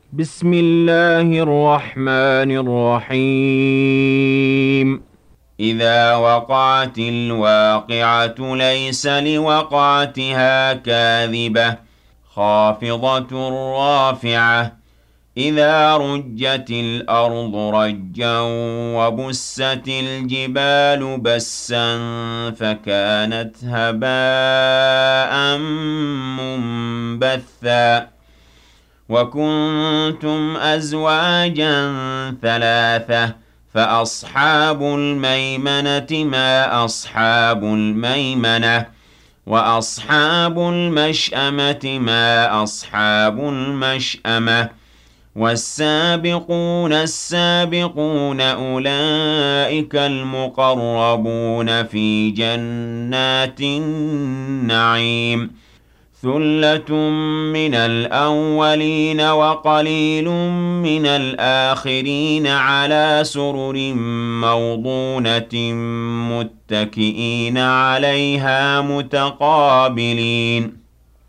بسم الله الرحمن الرحيم. إذا وقعت الواقعة ليس لوقعتها كاذبة خافضة رافعة. إذا رجت الأرض رجا وبست الجبال بسا فكانت هباء منبثا وكنتم أزواجا ثلاثة فأصحاب الميمنة ما أصحاب الميمنة وأصحاب المشأمة ما أصحاب المشأمة والسابقون السابقون أولئك المقربون في جنات النعيم ثلة من الأولين وقليل من الآخرين على سرر موضونة متكئين عليها متقابلين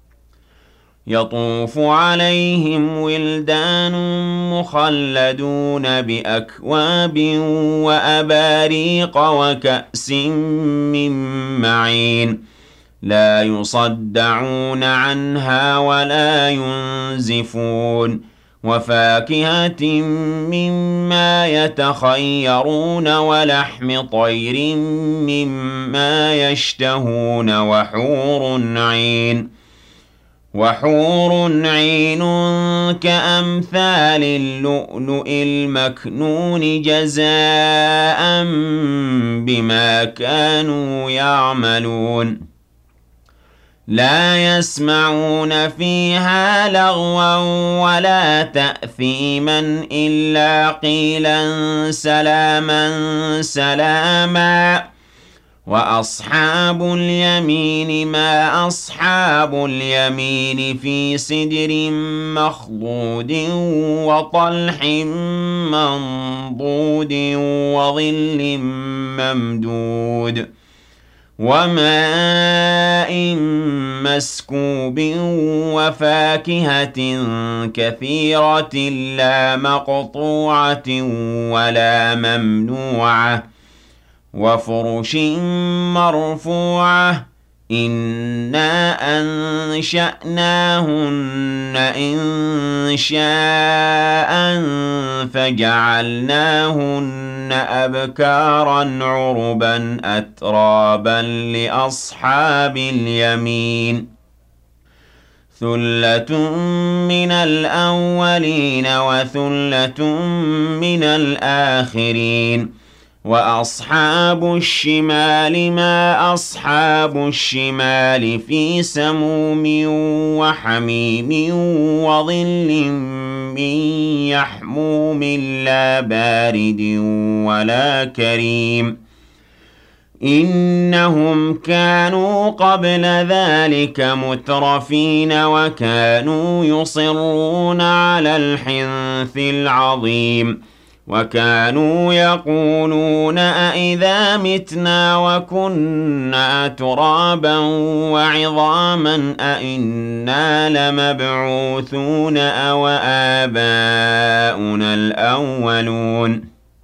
يطوف عليهم ولدان مخلدون بأكواب وأباريق وكأس من معين لا يصدعون عنها ولا ينزفون وفاكهة مما يتخيرون ولحم طير مما يشتهون وحور عين كأمثال اللؤلؤ المكنون جزاء بما كانوا يعملون لا يسمعون فيها لغوا ولا تأثيما إلا قيلا سلاما سلاما وأصحاب اليمين ما أصحاب اليمين في سدر مخضود وطلح منضود وظل ممدود وماء مسكوب وفاكهة كثيرة لا مقطوعة ولا ممنوعة وفرش مرفوعة إنا أنشأناهن إن شاء فجعلناهن أبكارا عربا أترابا لأصحاب اليمين ثلة من الأولين وثلة من الآخرين وأصحاب الشمال ما أصحاب الشمال في سموم وحميم وظل من يحموم لا بارد ولا كريم إنهم كانوا قبل ذلك مترفين وكانوا يصرون على الحنث العظيم وكانوا يقولون أئذا متنا وكنا ترابا وعظاما أئنا لمبعوثون أو آباؤنا الأولون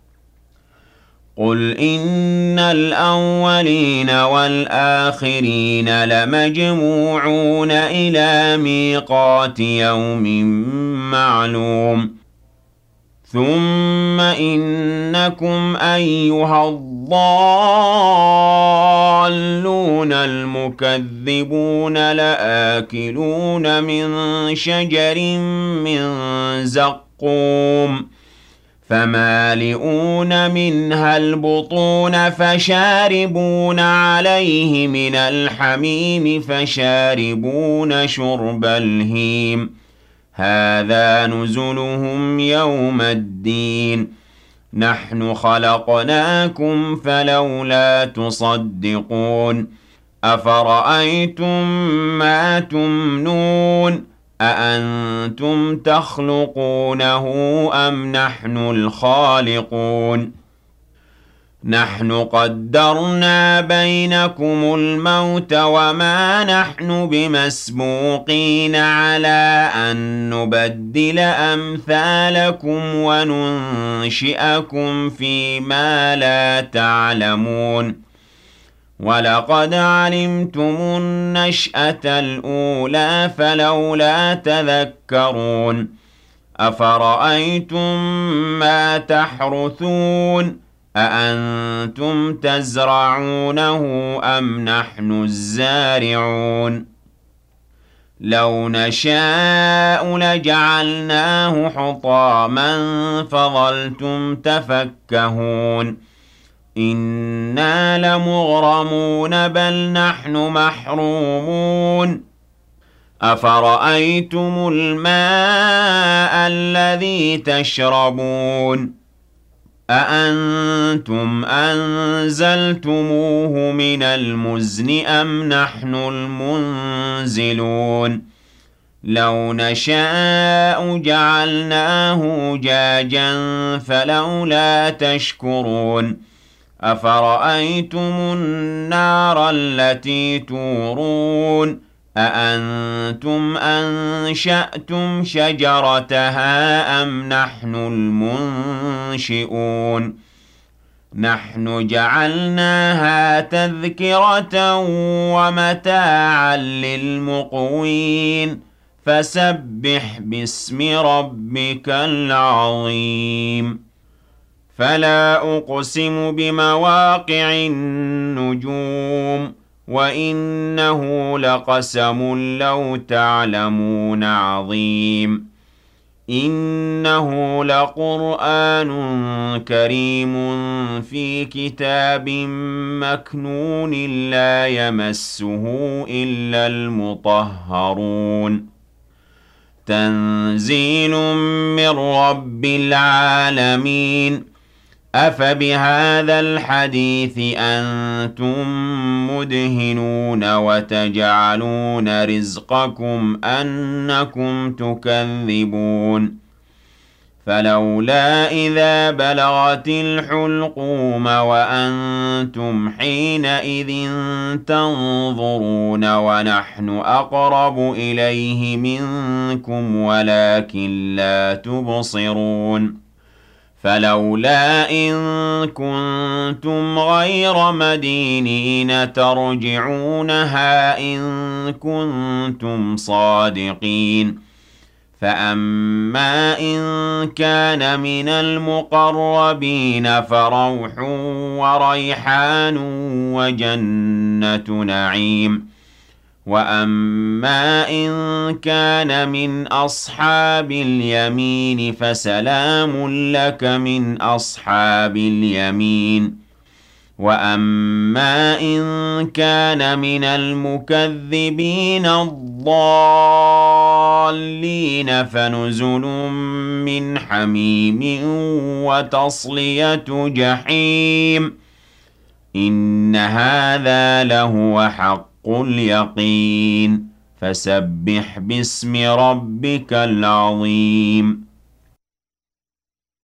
قل إن الأولين والآخرين لمجموعون إلى ميقات يوم معلوم ثم إنكم أيها الضالون المكذبون لآكلون من شجر من زقوم فمالئون منها البطون فشاربون عليه من الحميم فشاربون شرب الهيم هذا نزلهم يوم الدين نحن خلقناكم فلولا تصدقون أفرأيتم ما تمنون أأنتم تخلقونه أم نحن الخالقون نحن قدرنا بينكم الموت وما نحن بمسبوقين على أن نبدل أمثالكم وننشئكم فيما لا تعلمون ولقد علمتم النشأة الأولى فلولا تذكرون أفرأيتم ما تحرثون أأنتم تزرعونه أم نحن الزارعون لو نشاء لجعلناه حطاما فظلتم تفكهون إنا لمغرمون بل نحن محرومون أفرأيتم الماء الذي تشربون أأنتم أنزلتموه من المزن أم نحن المنزلون لو نشاء جعلناه جاجا فلولا تشكرون أفرأيتم النار التي تورون أأنتم أنشأتم شجرتها أم نحن المنشئون نحن جعلناها تذكرة ومتاعا للمقوين فسبح باسم ربك العظيم فلا أقسم بمواقع النجوم وإنه لقسم لو تعلمون عظيم إنه لقرآن كريم في كتاب مكنون لا يمسه إلا المطهرون تنزيل من رب العالمين أفبهذا الحديث أنتم مدهنون وتجعلون رزقكم أنكم تكذبون فلولا إذا بلغت الحلقوم وأنتم حينئذ تنظرون ونحن أقرب إليه منكم ولكن لا تبصرون فلولا إن كنتم غير مدينين ترجعونها إن كنتم صادقين فأما إن كان من المقربين فروح وريحان وجنة نعيم وأما إن كان من أصحاب اليمين فسلام لك من أصحاب اليمين وأما إن كان من المكذبين الضالين فنزل من حميم وتصلية جحيم إن هذا لهو حق اليقين فسبح باسم ربك العظيم